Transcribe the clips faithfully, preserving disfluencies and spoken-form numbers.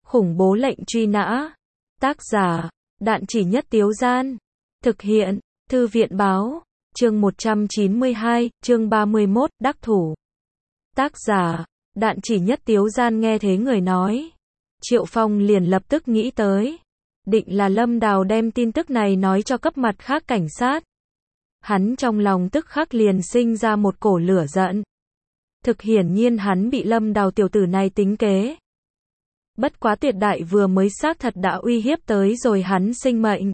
Khủng bố lệnh truy nã. Tác giả, Đạn Chỉ Nhất Tiếu Gian. Thực hiện, Thư viện Báo. Chương một trăm chín mươi hai, chương ba mươi mốt, đắc thủ. Tác giả, Đạn Chỉ Nhất Tiếu Gian. Nghe thế người nói, Triệu Phong liền lập tức nghĩ tới, định là Lâm Đào đem tin tức này nói cho cấp mặt khác cảnh sát. Hắn trong lòng tức khắc liền sinh ra một cổ lửa giận. Thực hiển nhiên hắn bị Lâm Đào tiểu tử này tính kế. Bất quá Tuyệt Đại vừa mới xác thật đã uy hiếp tới rồi hắn sinh mệnh.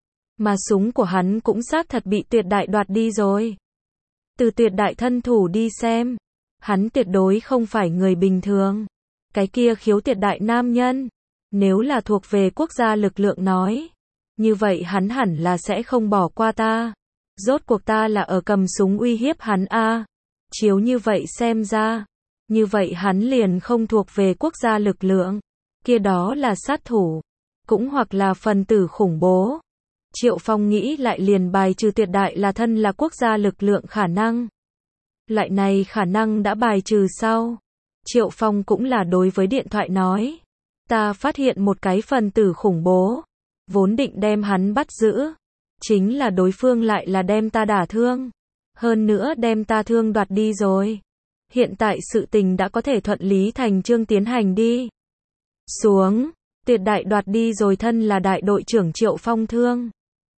Mà súng của hắn cũng xác thật bị Tuyệt Đại đoạt đi rồi. Từ Tuyệt Đại thân thủ đi xem, hắn tuyệt đối không phải người bình thường. Cái kia khiếu Tuyệt Đại nam nhân, nếu là thuộc về quốc gia lực lượng nói, như vậy hắn hẳn là sẽ không bỏ qua ta. Rốt cuộc ta là ở cầm súng uy hiếp hắn a. À. Chiếu như vậy xem ra, như vậy hắn liền không thuộc về quốc gia lực lượng, kia đó là sát thủ, cũng hoặc là phần tử khủng bố. Triệu Phong nghĩ lại liền bài trừ Tuyệt Đại là thân là quốc gia lực lượng khả năng. Lại này khả năng đã bài trừ sau, Triệu Phong cũng là đối với điện thoại nói, ta phát hiện một cái phần tử khủng bố, vốn định đem hắn bắt giữ, chính là đối phương lại là đem ta đả thương, hơn nữa đem ta thương đoạt đi rồi. Hiện tại sự tình đã có thể thuận lý thành chương tiến hành đi xuống. Tuyệt Đại đoạt đi rồi thân là đại đội trưởng Triệu Phong thương.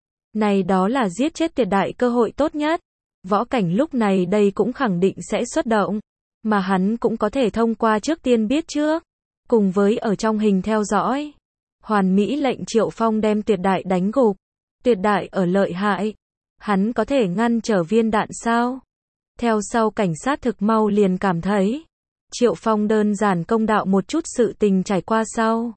Này đó là giết chết Tuyệt Đại cơ hội tốt nhất. Võ cảnh lúc này đây cũng khẳng định sẽ xuất động, mà hắn cũng có thể thông qua trước tiên biết trước, cùng với ở trong hình theo dõi. Hoàn mỹ lệnh Triệu Phong đem Tuyệt Đại đánh gục. Tuyệt Đại ở lợi hại, hắn có thể ngăn trở viên đạn sao? Theo sau cảnh sát thực mau liền cảm thấy, Triệu Phong đơn giản công đạo một chút sự tình trải qua sau.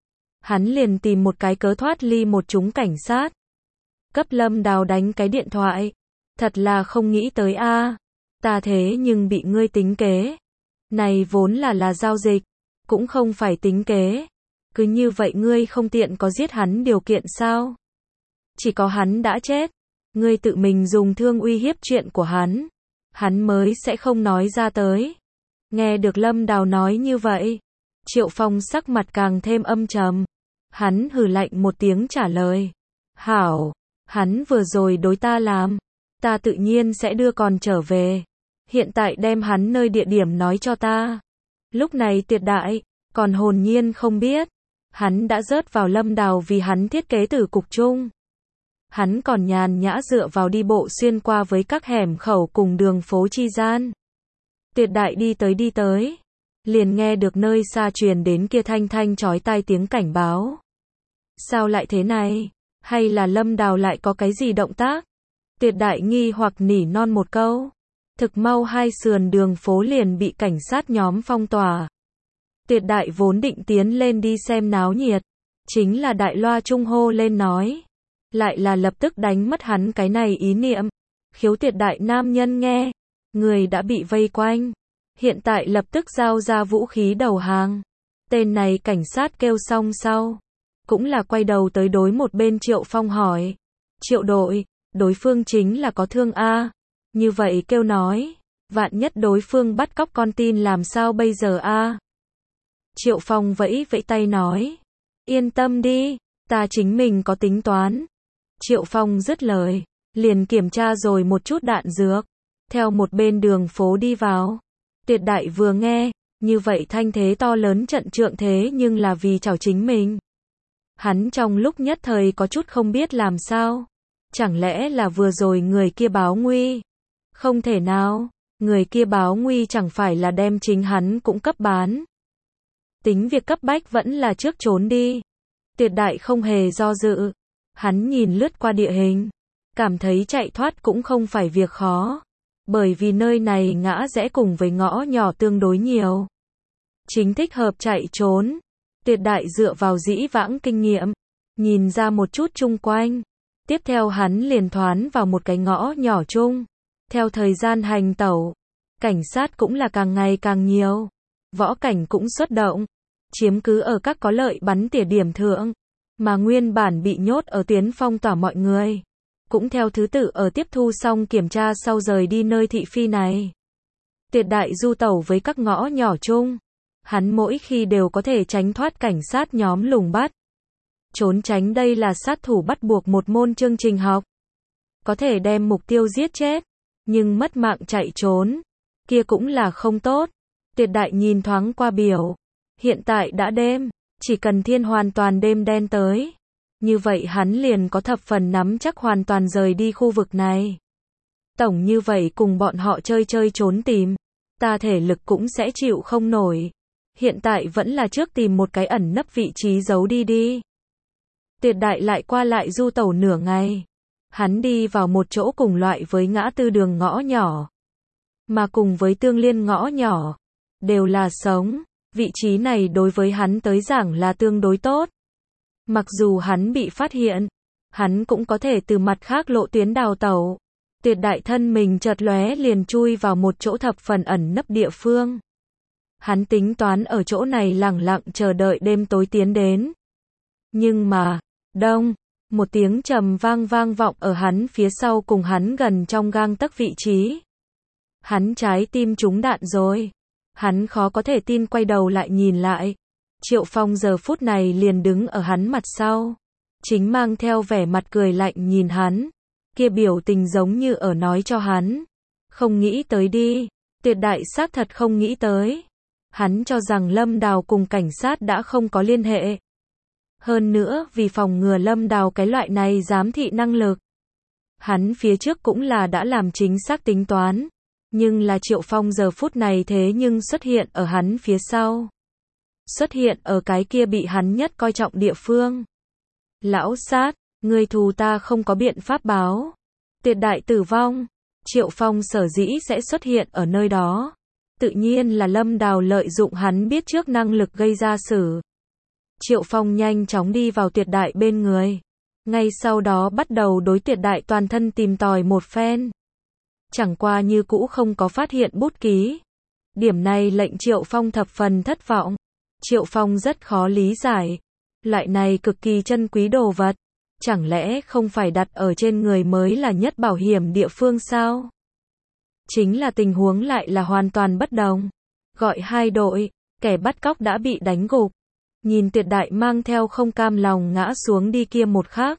Hắn liền tìm một cái cớ thoát ly một chúng cảnh sát. Cấp Lâm Đào đánh cái điện thoại. Thật là không nghĩ tới a, à. Ta thế nhưng bị ngươi tính kế. Này vốn là là giao dịch, cũng không phải tính kế. Cứ như vậy ngươi không tiện có giết hắn điều kiện sao? Chỉ có hắn đã chết, ngươi tự mình dùng thương uy hiếp chuyện của hắn, hắn mới sẽ không nói ra tới. Nghe được Lâm Đào nói như vậy, Triệu Phong sắc mặt càng thêm âm trầm. Hắn hừ lạnh một tiếng trả lời, hảo, hắn vừa rồi đối ta làm, ta tự nhiên sẽ đưa còn trở về. Hiện tại đem hắn nơi địa điểm nói cho ta. Lúc này Tuyệt Đại còn hồn nhiên không biết, hắn đã rớt vào Lâm Đào vì hắn thiết kế tử cục chung. Hắn còn nhàn nhã dựa vào đi bộ xuyên qua với các hẻm khẩu cùng đường phố chi gian. Tuyệt Đại đi tới đi tới, liền nghe được nơi xa truyền đến kia thanh thanh chói tai tiếng cảnh báo. Sao lại thế này? Hay là Lâm Đào lại có cái gì động tác? Tuyệt Đại nghi hoặc nỉ non một câu. Thực mau hai sườn đường phố liền bị cảnh sát nhóm phong tỏa. Tuyệt Đại vốn định tiến lên đi xem náo nhiệt, chính là đại loa trung hô lên nói, lại là lập tức đánh mất hắn cái này ý niệm. Khiếu Tuyệt Đại nam nhân nghe, người đã bị vây quanh, hiện tại lập tức giao ra vũ khí đầu hàng. Tên này cảnh sát kêu xong sau, cũng là quay đầu tới đối một bên Triệu Phong hỏi, Triệu đội, đối phương chính là có thương a? Như vậy kêu nói, vạn nhất đối phương bắt cóc con tin làm sao bây giờ a? Triệu Phong vẫy vẫy tay nói, yên tâm đi, ta chính mình có tính toán. Triệu Phong dứt lời, liền kiểm tra rồi một chút đạn dược, theo một bên đường phố đi vào. Tuyệt Đại vừa nghe, như vậy thanh thế to lớn trận trượng thế nhưng là vì chào chính mình. Hắn trong lúc nhất thời có chút không biết làm sao. Chẳng lẽ là vừa rồi người kia báo nguy? Không thể nào, người kia báo nguy chẳng phải là đem chính hắn cũng cấp bán. Tính việc cấp bách vẫn là trước trốn đi. Tuyệt Đại không hề do dự. Hắn nhìn lướt qua địa hình, cảm thấy chạy thoát cũng không phải việc khó. Bởi vì nơi này ngã rẽ cùng với ngõ nhỏ tương đối nhiều. Chính thích hợp chạy trốn. Tuyệt Đại dựa vào dĩ vãng kinh nghiệm, nhìn ra một chút chung quanh. Tiếp theo hắn liền thoán vào một cái ngõ nhỏ chung. Theo thời gian hành tẩu, cảnh sát cũng là càng ngày càng nhiều. Võ cảnh cũng xuất động, chiếm cứ ở các có lợi bắn tỉa điểm thượng. Mà nguyên bản bị nhốt ở tuyến phong tỏa mọi người, cũng theo thứ tự ở tiếp thu xong kiểm tra sau rời đi nơi thị phi này. Tuyệt Đại du tẩu với các ngõ nhỏ chung, Hắn mỗi khi đều có thể tránh thoát cảnh sát nhóm lùng bắt. Trốn tránh đây là sát thủ bắt buộc một môn chương trình học. Có thể đem mục tiêu giết chết, nhưng mất mạng chạy trốn, kia cũng là không tốt. Tuyệt đại nhìn thoáng qua biểu. Hiện tại đã đêm, chỉ cần thiên hoàn toàn đêm đen tới. Như vậy hắn liền có thập phần nắm chắc hoàn toàn rời đi khu vực này. Tổng như vậy cùng bọn họ chơi chơi trốn tìm, ta thể lực cũng sẽ chịu không nổi. Hiện tại vẫn là trước tìm một cái ẩn nấp vị trí giấu đi đi. Tuyệt đại lại qua lại du tẩu nửa ngày. Hắn đi vào một chỗ cùng loại với ngã tư đường ngõ nhỏ. Mà cùng với tương liên ngõ nhỏ, đều là sống. Vị trí này đối với hắn tới giảng là tương đối tốt. Mặc dù hắn bị phát hiện, hắn cũng có thể từ mặt khác lộ tuyến đào tẩu. Tuyệt đại thân mình chợt lóe liền chui vào một chỗ thập phần ẩn nấp địa phương. Hắn tính toán ở chỗ này lẳng lặng chờ đợi đêm tối tiến đến. Nhưng mà, đông, một tiếng trầm vang vang vọng ở hắn phía sau cùng hắn gần trong gang tấc vị trí. Hắn trái tim trúng đạn rồi. Hắn khó có thể tin quay đầu lại nhìn lại. Triệu Phong giờ phút này liền đứng ở hắn mặt sau. Chính mang theo vẻ mặt cười lạnh nhìn hắn. Kia biểu tình giống như ở nói cho hắn. Không nghĩ tới đi. Tuyệt đại xác thật không nghĩ tới. Hắn cho rằng Lâm Đào cùng cảnh sát đã không có liên hệ. Hơn nữa vì phòng ngừa Lâm Đào cái loại này giám thị năng lực. Hắn phía trước cũng là đã làm chính xác tính toán. Nhưng là Triệu Phong giờ phút này thế nhưng xuất hiện ở hắn phía sau. Xuất hiện ở cái kia bị hắn nhất coi trọng địa phương. Lão sát, người thù ta không có biện pháp báo. Tuyệt đại tử vong. Triệu Phong sở dĩ sẽ xuất hiện ở nơi đó. Tự nhiên là Lâm Đào lợi dụng hắn biết trước năng lực gây ra sự. Triệu Phong nhanh chóng đi vào tuyệt đại bên người. Ngay sau đó bắt đầu đối tuyệt đại toàn thân tìm tòi một phen. Chẳng qua như cũ không có phát hiện bút ký. Điểm này lệnh Triệu Phong thập phần thất vọng. Triệu Phong rất khó lý giải. Loại này cực kỳ chân quý đồ vật. Chẳng lẽ không phải đặt ở trên người mới là nhất bảo hiểm địa phương sao? Chính là tình huống lại là hoàn toàn bất đồng. Gọi hai đội, kẻ bắt cóc đã bị đánh gục. Nhìn tuyệt đại mang theo không cam lòng ngã xuống đi kia một khắc.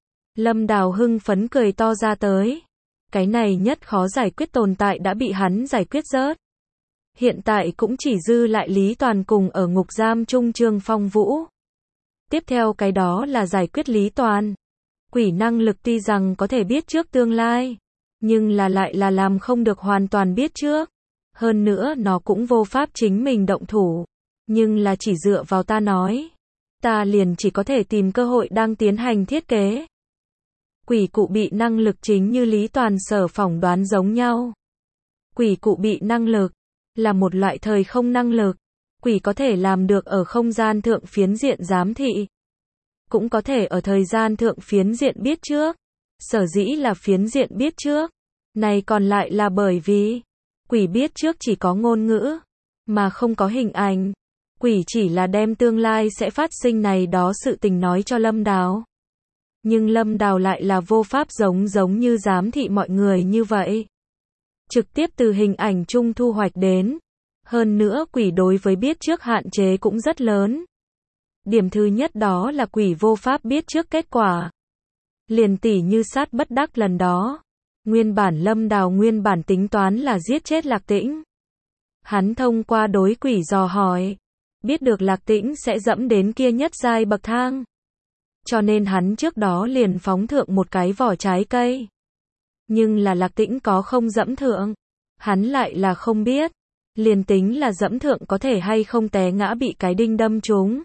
Lâm Đào hưng phấn cười to ra tới. Cái này nhất khó giải quyết tồn tại đã bị hắn giải quyết rớt. Hiện tại cũng chỉ dư lại Lý Toàn cùng ở ngục giam Trung Trương Phong Vũ. Tiếp theo cái đó là giải quyết Lý Toàn. Quỷ năng lực tuy rằng có thể biết trước tương lai, nhưng là lại là làm không được hoàn toàn biết trước. Hơn nữa nó cũng vô pháp chính mình động thủ. Nhưng là chỉ dựa vào ta nói. Ta liền chỉ có thể tìm cơ hội đang tiến hành thiết kế. Quỷ cụ bị năng lực chính như Lý Toàn sở phỏng đoán giống nhau. Quỷ cụ bị năng lực là một loại thời không năng lực. Quỷ có thể làm được ở không gian thượng phiến diện giám thị. Cũng có thể ở thời gian thượng phiến diện biết trước. Sở dĩ là phiến diện biết trước. Này còn lại là bởi vì quỷ biết trước chỉ có ngôn ngữ, mà không có hình ảnh. Quỷ chỉ là đem tương lai sẽ phát sinh này đó sự tình nói cho Lâm Đào. Nhưng Lâm Đào lại là vô pháp giống giống như giám thị mọi người như vậy. Trực tiếp từ hình ảnh chung thu hoạch đến. Hơn nữa quỷ đối với biết trước hạn chế cũng rất lớn. Điểm thứ nhất đó là quỷ vô pháp biết trước kết quả. Liền tỉ như sát bất đắc lần đó. Nguyên bản Lâm Đào nguyên bản tính toán là giết chết Lạc Tĩnh. Hắn thông qua đối quỷ dò hỏi. Biết được Lạc Tĩnh sẽ dẫm đến kia nhất giai bậc thang. Cho nên hắn trước đó liền phóng thượng một cái vỏ trái cây. Nhưng là Lạc Tĩnh có không dẫm thượng. Hắn lại là không biết. Liền tính là dẫm thượng có thể hay không té ngã bị cái đinh đâm trúng.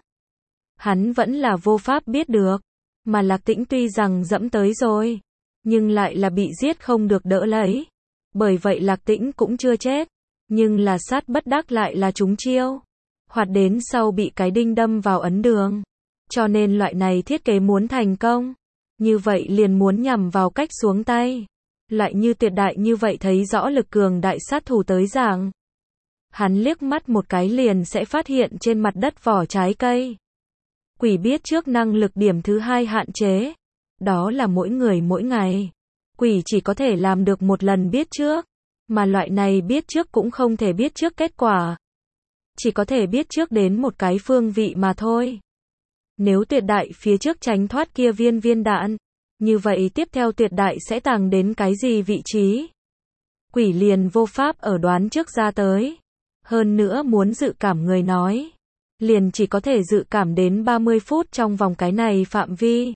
Hắn vẫn là vô pháp biết được. Mà Lạc Tĩnh tuy rằng dẫm tới rồi. Nhưng lại là bị giết không được đỡ lấy. Bởi vậy Lạc Tĩnh cũng chưa chết. Nhưng là sát bất đắc lại là trúng chiêu. Hoặc đến sau bị cái đinh đâm vào ấn đường. Cho nên loại này thiết kế muốn thành công. Như vậy liền muốn nhằm vào cách xuống tay. Loại như tuyệt đại như vậy thấy rõ lực cường đại sát thủ tới giảng. Hắn liếc mắt một cái liền sẽ phát hiện trên mặt đất vỏ trái cây. Quỷ biết trước năng lực điểm thứ hai hạn chế. Đó là mỗi người mỗi ngày. Quỷ chỉ có thể làm được một lần biết trước. Mà loại này biết trước cũng không thể biết trước kết quả. chỉ có thể biết trước đến một cái phương vị mà thôi. Nếu tuyệt đại phía trước tránh thoát kia viên viên đạn, như vậy tiếp theo tuyệt đại sẽ tàng đến cái gì vị trí? Quỷ liền vô pháp ở đoán trước ra tới. Hơn nữa muốn dự cảm người nói, liền chỉ có thể dự cảm đến ba mươi phút trong vòng cái này phạm vi.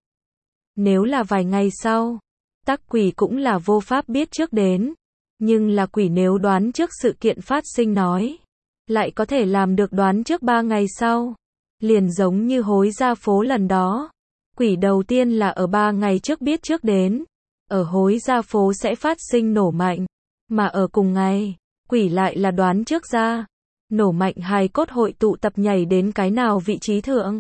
Nếu là vài ngày sau, tắc quỷ cũng là vô pháp biết trước đến. Nhưng là quỷ nếu đoán trước sự kiện phát sinh nói, lại có thể làm được đoán trước ba ngày sau. Liền giống như hối gia phố lần đó. Quỷ đầu tiên là ở ba ngày trước biết trước đến. Ở hối gia phố sẽ phát sinh nổ mạnh. Mà ở cùng ngày, quỷ lại là đoán trước ra. Nổ mạnh hài cốt hội tụ tập nhảy đến cái nào vị trí thượng.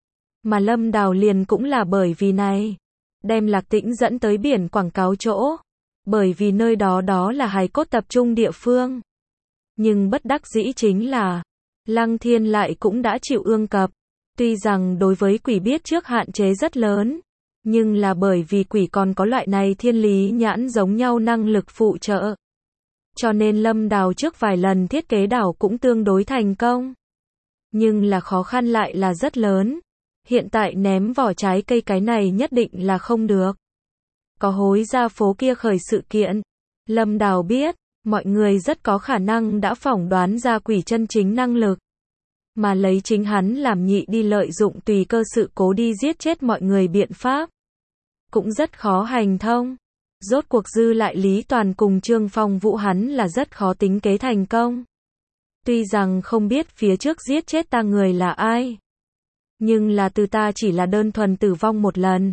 Mà Lâm Đào liền cũng là bởi vì này. Đem Lạc Tĩnh dẫn tới biển quảng cáo chỗ. Bởi vì nơi đó đó là hài cốt tập trung địa phương. Nhưng bất đắc dĩ chính là, Lăng Thiên lại cũng đã chịu ương cập. Tuy rằng đối với quỷ biết trước hạn chế rất lớn, nhưng là bởi vì quỷ còn có loại này thiên lý nhãn giống nhau năng lực phụ trợ. Cho nên Lâm Đào trước vài lần thiết kế đảo cũng tương đối thành công. Nhưng là khó khăn lại là rất lớn. Hiện tại ném vỏ trái cây cái này nhất định là không được. Có hối gia phố kia khởi sự kiện. Lâm Đào biết, mọi người rất có khả năng đã phỏng đoán ra quỷ chân chính năng lực. Mà lấy chính hắn làm nhị đi lợi dụng tùy cơ sự cố đi giết chết mọi người biện pháp. Cũng rất khó hành thông. Rốt cuộc dư lại Lý Toàn cùng Trương Phong Vũ hắn là rất khó tính kế thành công. Tuy rằng không biết phía trước giết chết ta người là ai. Nhưng là từ ta chỉ là đơn thuần tử vong một lần.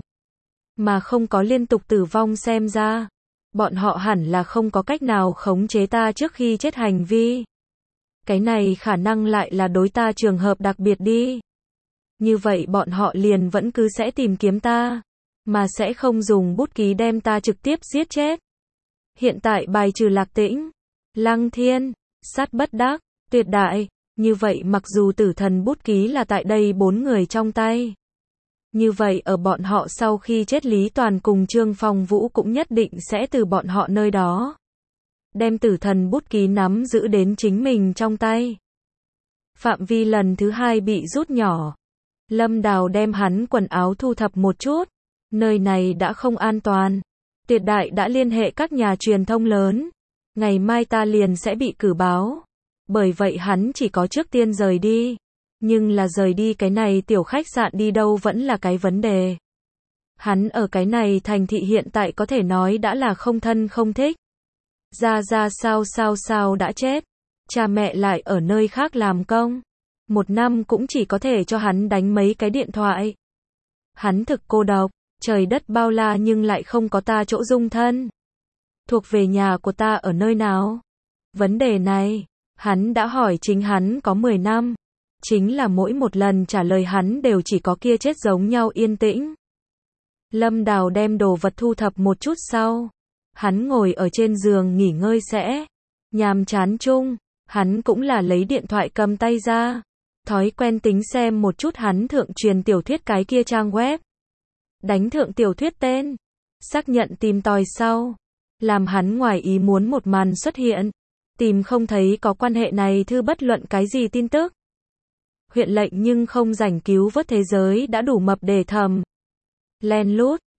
Mà không có liên tục tử vong xem ra. Bọn họ hẳn là không có cách nào khống chế ta trước khi chết hành vi. Cái này khả năng lại là đối ta trường hợp đặc biệt đi. Như vậy bọn họ liền vẫn cứ sẽ tìm kiếm ta. Mà sẽ không dùng bút ký đem ta trực tiếp giết chết. Hiện tại bài trừ Lạc Tĩnh, Lăng Thiên, Sát Bất Đắc, Tuyệt Đại. Như vậy mặc dù tử thần bút ký là tại đây bốn người trong tay. Như vậy ở bọn họ sau khi chết Lý Toàn cùng Trương Phong Vũ cũng nhất định sẽ từ bọn họ nơi đó. Đem tử thần bút ký nắm giữ đến chính mình trong tay. Phạm vi lần thứ hai bị rút nhỏ. Lâm Đào đem hắn quần áo thu thập một chút. Nơi này đã không an toàn. Tuyệt Đại đã liên hệ các nhà truyền thông lớn. Ngày mai ta liền sẽ bị cử báo. Bởi vậy hắn chỉ có trước tiên rời đi. Nhưng là rời đi cái này tiểu khách sạn đi đâu vẫn là cái vấn đề. Hắn ở cái này thành thị hiện tại có thể nói đã là không thân không thích. Ra ra sao sao sao đã chết. Cha mẹ lại ở nơi khác làm công. Một năm cũng chỉ có thể cho hắn đánh mấy cái điện thoại. Hắn thực cô độc. Trời đất bao la nhưng lại không có ta chỗ dung thân. Thuộc về nhà của ta ở nơi nào? Vấn đề này, hắn đã hỏi chính hắn có mười năm. Chính là mỗi một lần trả lời hắn đều chỉ có kia chết giống nhau yên tĩnh. Lâm Đào đem đồ vật thu thập một chút sau. Hắn ngồi ở trên giường nghỉ ngơi sẽ. Nhàm chán chung, hắn cũng là lấy điện thoại cầm tay ra. Thói quen tính xem một chút hắn thượng truyền tiểu thuyết cái kia trang web. Đánh thượng tiểu thuyết tên. Xác nhận tìm tòi sau. Làm hắn ngoài ý muốn một màn xuất hiện. Tìm không thấy có quan hệ này thư bất luận cái gì tin tức. Huyện lệnh nhưng không rảnh cứu vớt thế giới đã đủ mập để thầm. Len lút.